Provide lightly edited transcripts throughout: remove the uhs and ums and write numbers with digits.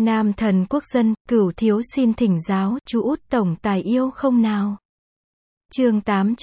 Nam thần quốc dân, Cửu thiếu xin thỉnh giáo, chú út tổng tài yêu không nào? Chương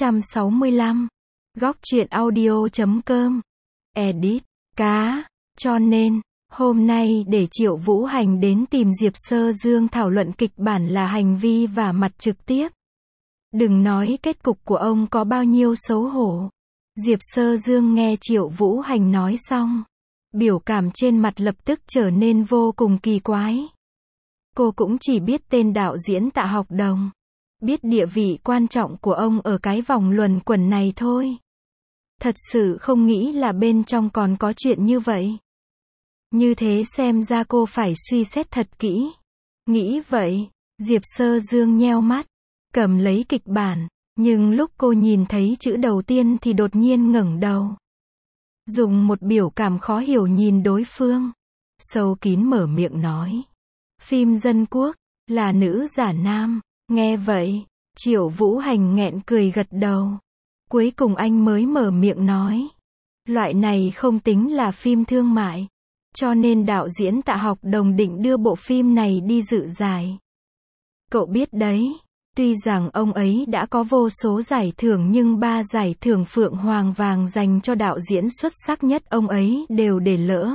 865. Góc truyện audio.com. Edit. Cá. Cho nên, hôm nay để Triệu Vũ Hành đến tìm Diệp Sơ Dương thảo luận kịch bản là hành vi vả mặt trực tiếp. Đừng nói kết cục của ông có bao nhiêu xấu hổ. Diệp Sơ Dương nghe Triệu Vũ Hành nói xong, biểu cảm trên mặt lập tức trở nên vô cùng kỳ quái. Cô cũng chỉ biết tên đạo diễn Tạ Học Đồng, biết địa vị quan trọng của ông ở cái vòng luẩn quẩn này thôi. Thật sự không nghĩ là bên trong còn có chuyện như vậy. Như thế xem ra cô phải suy xét thật kỹ. Nghĩ vậy, Diệp Sơ Dương nheo mắt, cầm lấy kịch bản, nhưng lúc cô nhìn thấy chữ đầu tiên thì đột nhiên ngẩng đầu. Dùng một biểu cảm khó hiểu nhìn đối phương. Sâu kín mở miệng nói. Phim dân quốc, là nữ giả nam. Nghe vậy, Triệu Vũ Hành nghẹn cười gật đầu. Cuối cùng anh mới mở miệng nói. Loại này không tính là phim thương mại. Cho nên đạo diễn Tạ Học Đồng định đưa bộ phim này đi dự giải. Cậu biết đấy. Tuy rằng ông ấy đã có vô số giải thưởng nhưng 3 giải thưởng Phượng Hoàng Vàng dành cho đạo diễn xuất sắc nhất ông ấy đều để lỡ.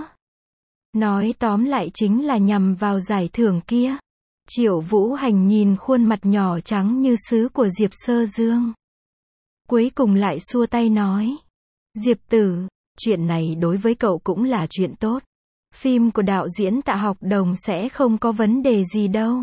Nói tóm lại chính là nhằm vào giải thưởng kia. Triệu Vũ Hành nhìn khuôn mặt nhỏ trắng như sứ của Diệp Sơ Dương. Cuối cùng lại xua tay nói. Diệp tử, chuyện này đối với cậu cũng là chuyện tốt. Phim của đạo diễn Tạ Học Đồng sẽ không có vấn đề gì đâu.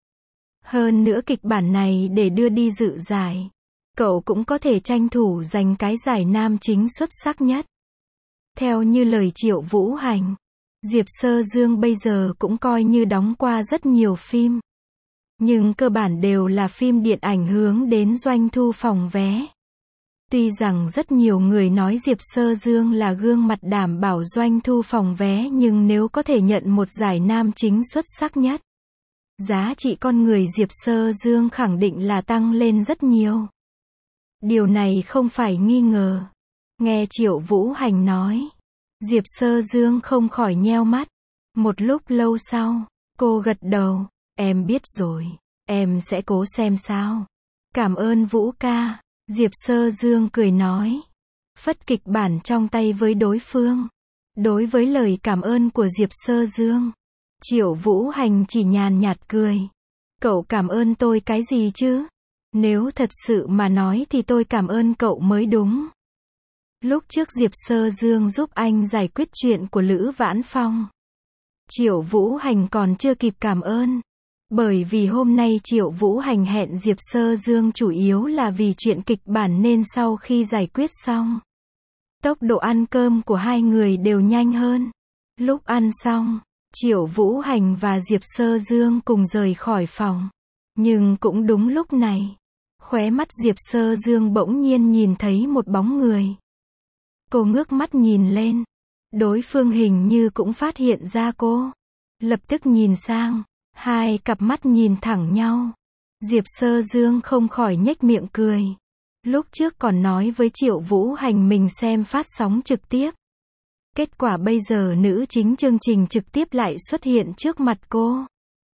Hơn nữa kịch bản này để đưa đi dự giải, cậu cũng có thể tranh thủ giành cái giải nam chính xuất sắc nhất. Theo như lời Triệu Vũ Hành, Diệp Sơ Dương bây giờ cũng coi như đóng qua rất nhiều phim. Nhưng cơ bản đều là phim điện ảnh hướng đến doanh thu phòng vé. Tuy rằng rất nhiều người nói Diệp Sơ Dương là gương mặt đảm bảo doanh thu phòng vé nhưng nếu có thể nhận một giải nam chính xuất sắc nhất, giá trị con người Diệp Sơ Dương khẳng định là tăng lên rất nhiều. Điều này không phải nghi ngờ. Nghe Triệu Vũ Hành nói, Diệp Sơ Dương không khỏi nheo mắt. Một lúc lâu sau, cô gật đầu. Em biết rồi, em sẽ cố xem sao. Cảm ơn Vũ ca. Diệp Sơ Dương cười nói. Phất kịch bản trong tay với đối phương. Đối với lời cảm ơn của Diệp Sơ Dương, Triệu Vũ Hành chỉ nhàn nhạt cười. Cậu cảm ơn tôi cái gì chứ? Nếu thật sự mà nói thì tôi cảm ơn cậu mới đúng. Lúc trước Diệp Sơ Dương giúp anh giải quyết chuyện của Lữ Vãn Phong, Triệu Vũ Hành còn chưa kịp cảm ơn. Bởi vì hôm nay Triệu Vũ Hành hẹn Diệp Sơ Dương chủ yếu là vì chuyện kịch bản nên sau khi giải quyết xong, tốc độ ăn cơm của hai người đều nhanh hơn. Lúc ăn xong, Triệu Vũ Hành và Diệp Sơ Dương cùng rời khỏi phòng. Nhưng cũng đúng lúc này, khóe mắt Diệp Sơ Dương bỗng nhiên nhìn thấy một bóng người. Cô ngước mắt nhìn lên. Đối phương hình như cũng phát hiện ra cô. Lập tức nhìn sang. Hai cặp mắt nhìn thẳng nhau. Diệp Sơ Dương không khỏi nhếch miệng cười. Lúc trước còn nói với Triệu Vũ Hành mình xem phát sóng trực tiếp. Kết quả bây giờ nữ chính chương trình trực tiếp lại xuất hiện trước mặt cô.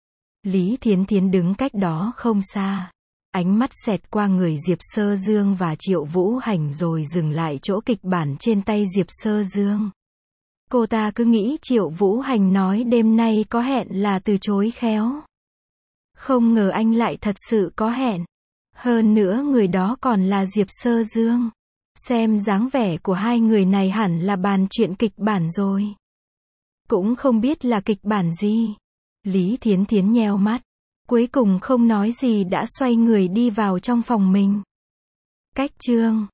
Lý Thiến Thiến đứng cách đó không xa. Ánh mắt xẹt qua người Diệp Sơ Dương và Triệu Vũ Hành rồi dừng lại chỗ kịch bản trên tay Diệp Sơ Dương. Cô ta cứ nghĩ Triệu Vũ Hành nói đêm nay có hẹn là từ chối khéo. Không ngờ anh lại thật sự có hẹn. Hơn nữa người đó còn là Diệp Sơ Dương. Xem dáng vẻ của hai người này hẳn là bàn chuyện kịch bản rồi. Cũng không biết là kịch bản gì. Lý Thiến Thiến nheo mắt. Cuối cùng không nói gì đã xoay người đi vào trong phòng mình. Cách chương